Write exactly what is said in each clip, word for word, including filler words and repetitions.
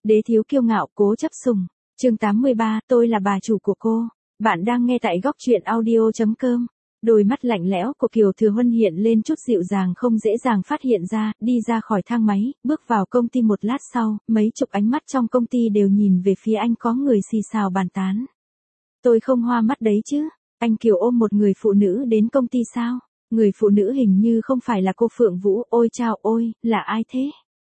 Đế thiếu kiêu ngạo, cố chấp sủng. Chương tám mươi ba, tôi là bà chủ của cô. Bạn đang nghe tại góc truyện audio chấm com. Đôi mắt lạnh lẽo của Kiều Thừa Huân hiện lên chút dịu dàng không dễ dàng phát hiện ra, đi ra khỏi thang máy, bước vào công ty một lát sau, mấy chục ánh mắt trong công ty đều nhìn về phía anh, có người xì xào bàn tán. Tôi không hoa mắt đấy chứ, anh Kiều ôm một người phụ nữ đến công ty sao? Người phụ nữ hình như không phải là cô Phượng Vũ, ôi chao ôi, là ai thế?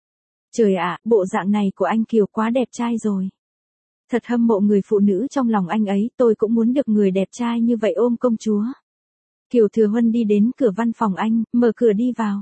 Trời ạ, bộ dạng này của anh Kiều quá đẹp trai rồi. Thật hâm mộ người phụ nữ trong lòng anh ấy, tôi cũng muốn được người đẹp trai như vậy ôm công chúa. Kiều Thừa Huân đi đến cửa văn phòng anh, mở cửa đi vào.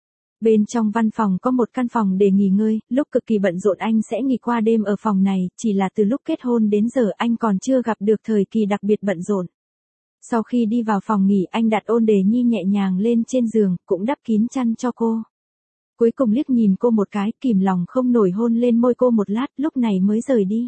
Bên trong văn phòng có một căn phòng để nghỉ ngơi, lúc cực kỳ bận rộn anh sẽ nghỉ qua đêm ở phòng này, chỉ là từ lúc kết hôn đến giờ anh còn chưa gặp được thời kỳ đặc biệt bận rộn. Sau khi đi vào phòng nghỉ anh đặt Ôn Đề Nhi nhẹ nhàng lên trên giường, cũng đắp kín chăn cho cô. Cuối cùng liếc nhìn cô một cái, kìm lòng không nổi hôn lên môi cô một lát, lúc này mới rời đi.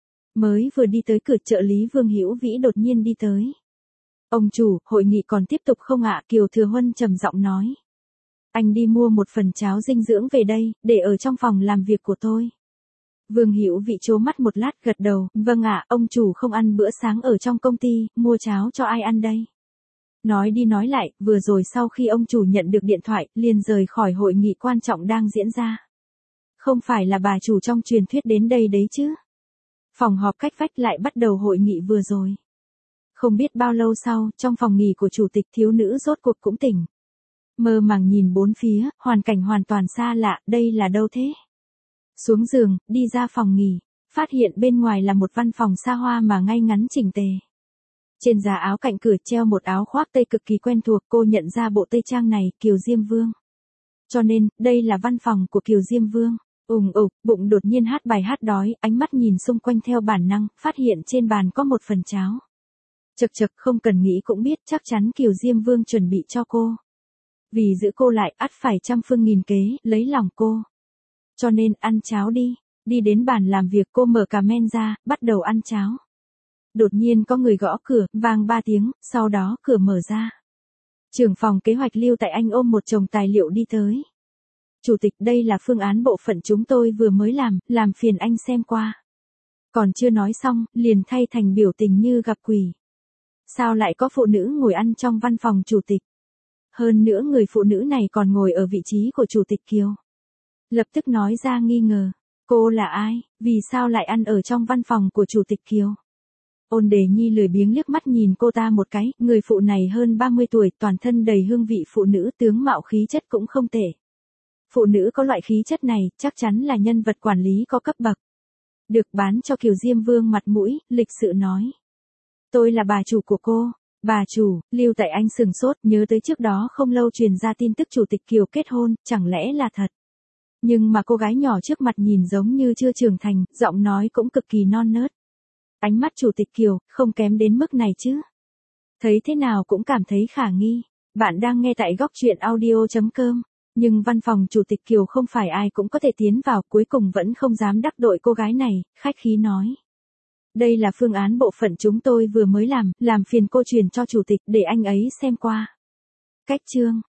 Mới vừa đi tới cửa, trợ lý Vương Hữu Vĩ đột nhiên đi tới. Ông chủ, hội nghị còn tiếp tục không ạ? Kiều Thừa Huân trầm giọng nói. Anh đi mua một phần cháo dinh dưỡng về đây, để ở trong phòng làm việc của tôi. Vương Hữu Vĩ trố mắt một lát, gật đầu, vâng ạ, ông chủ không ăn bữa sáng ở trong công ty, mua cháo cho ai ăn đây? Nói đi nói lại, vừa rồi sau khi ông chủ nhận được điện thoại, liền rời khỏi hội nghị quan trọng đang diễn ra. Không phải là bà chủ trong truyền thuyết đến đây đấy chứ? Phòng họp cách vách lại bắt đầu hội nghị vừa rồi. Không biết bao lâu sau, trong phòng nghỉ của chủ tịch, thiếu nữ rốt cuộc cũng tỉnh. Mơ màng nhìn bốn phía, hoàn cảnh hoàn toàn xa lạ, đây là đâu thế? Xuống giường, đi ra phòng nghỉ, phát hiện bên ngoài là một văn phòng xa hoa mà ngay ngắn chỉnh tề. Trên giá áo cạnh cửa treo một áo khoác tây cực kỳ quen thuộc, cô nhận ra bộ tây trang này, Kiều Diêm Vương. Cho nên, đây là văn phòng của Kiều Diêm Vương. Ùng ục, bụng đột nhiên hát bài hát đói, ánh mắt nhìn xung quanh theo bản năng, phát hiện trên bàn có một phần cháo. Chật chật, không cần nghĩ cũng biết, chắc chắn Kiều Diêm Vương chuẩn bị cho cô. Vì giữ cô lại, ắt phải trăm phương nghìn kế, lấy lòng cô. Cho nên, ăn cháo đi. Đi đến bàn làm việc, cô mở cà men ra, bắt đầu ăn cháo. Đột nhiên có người gõ cửa, vang ba tiếng, sau đó cửa mở ra. Trưởng phòng kế hoạch Lưu Tại Anh ôm một chồng tài liệu đi tới. Chủ tịch, đây là phương án bộ phận chúng tôi vừa mới làm, làm phiền anh xem qua. Còn chưa nói xong, liền thay thành biểu tình như gặp quỷ. Sao lại có phụ nữ ngồi ăn trong văn phòng chủ tịch? Hơn nữa người phụ nữ này còn ngồi ở vị trí của chủ tịch Kiều. Lập tức nói ra nghi ngờ. Cô là ai? Vì sao lại ăn ở trong văn phòng của chủ tịch Kiều? Ôn Đề Nhi lười biếng liếc mắt nhìn cô ta một cái, người phụ này hơn ba mươi tuổi, toàn thân đầy hương vị phụ nữ, tướng mạo khí chất cũng không tệ. Phụ nữ có loại khí chất này, chắc chắn là nhân vật quản lý có cấp bậc. Được bán cho Kiều Diêm Vương mặt mũi, lịch sự nói. Tôi là bà chủ của cô. Bà chủ, Lưu Tại Anh sừng sốt, nhớ tới trước đó không lâu truyền ra tin tức chủ tịch Kiều kết hôn, chẳng lẽ là thật. Nhưng mà cô gái nhỏ trước mặt nhìn giống như chưa trưởng thành, giọng nói cũng cực kỳ non nớt. Ánh mắt chủ tịch Kiều, không kém đến mức này chứ. Thấy thế nào cũng cảm thấy khả nghi. Bạn đang nghe tại góc truyện audio chấm com. Nhưng văn phòng chủ tịch Kiều không phải ai cũng có thể tiến vào, cuối cùng vẫn không dám đắc tội cô gái này, khách khí nói. Đây là phương án bộ phận chúng tôi vừa mới làm, làm phiền cô truyền cho chủ tịch để anh ấy xem qua. Cách chương,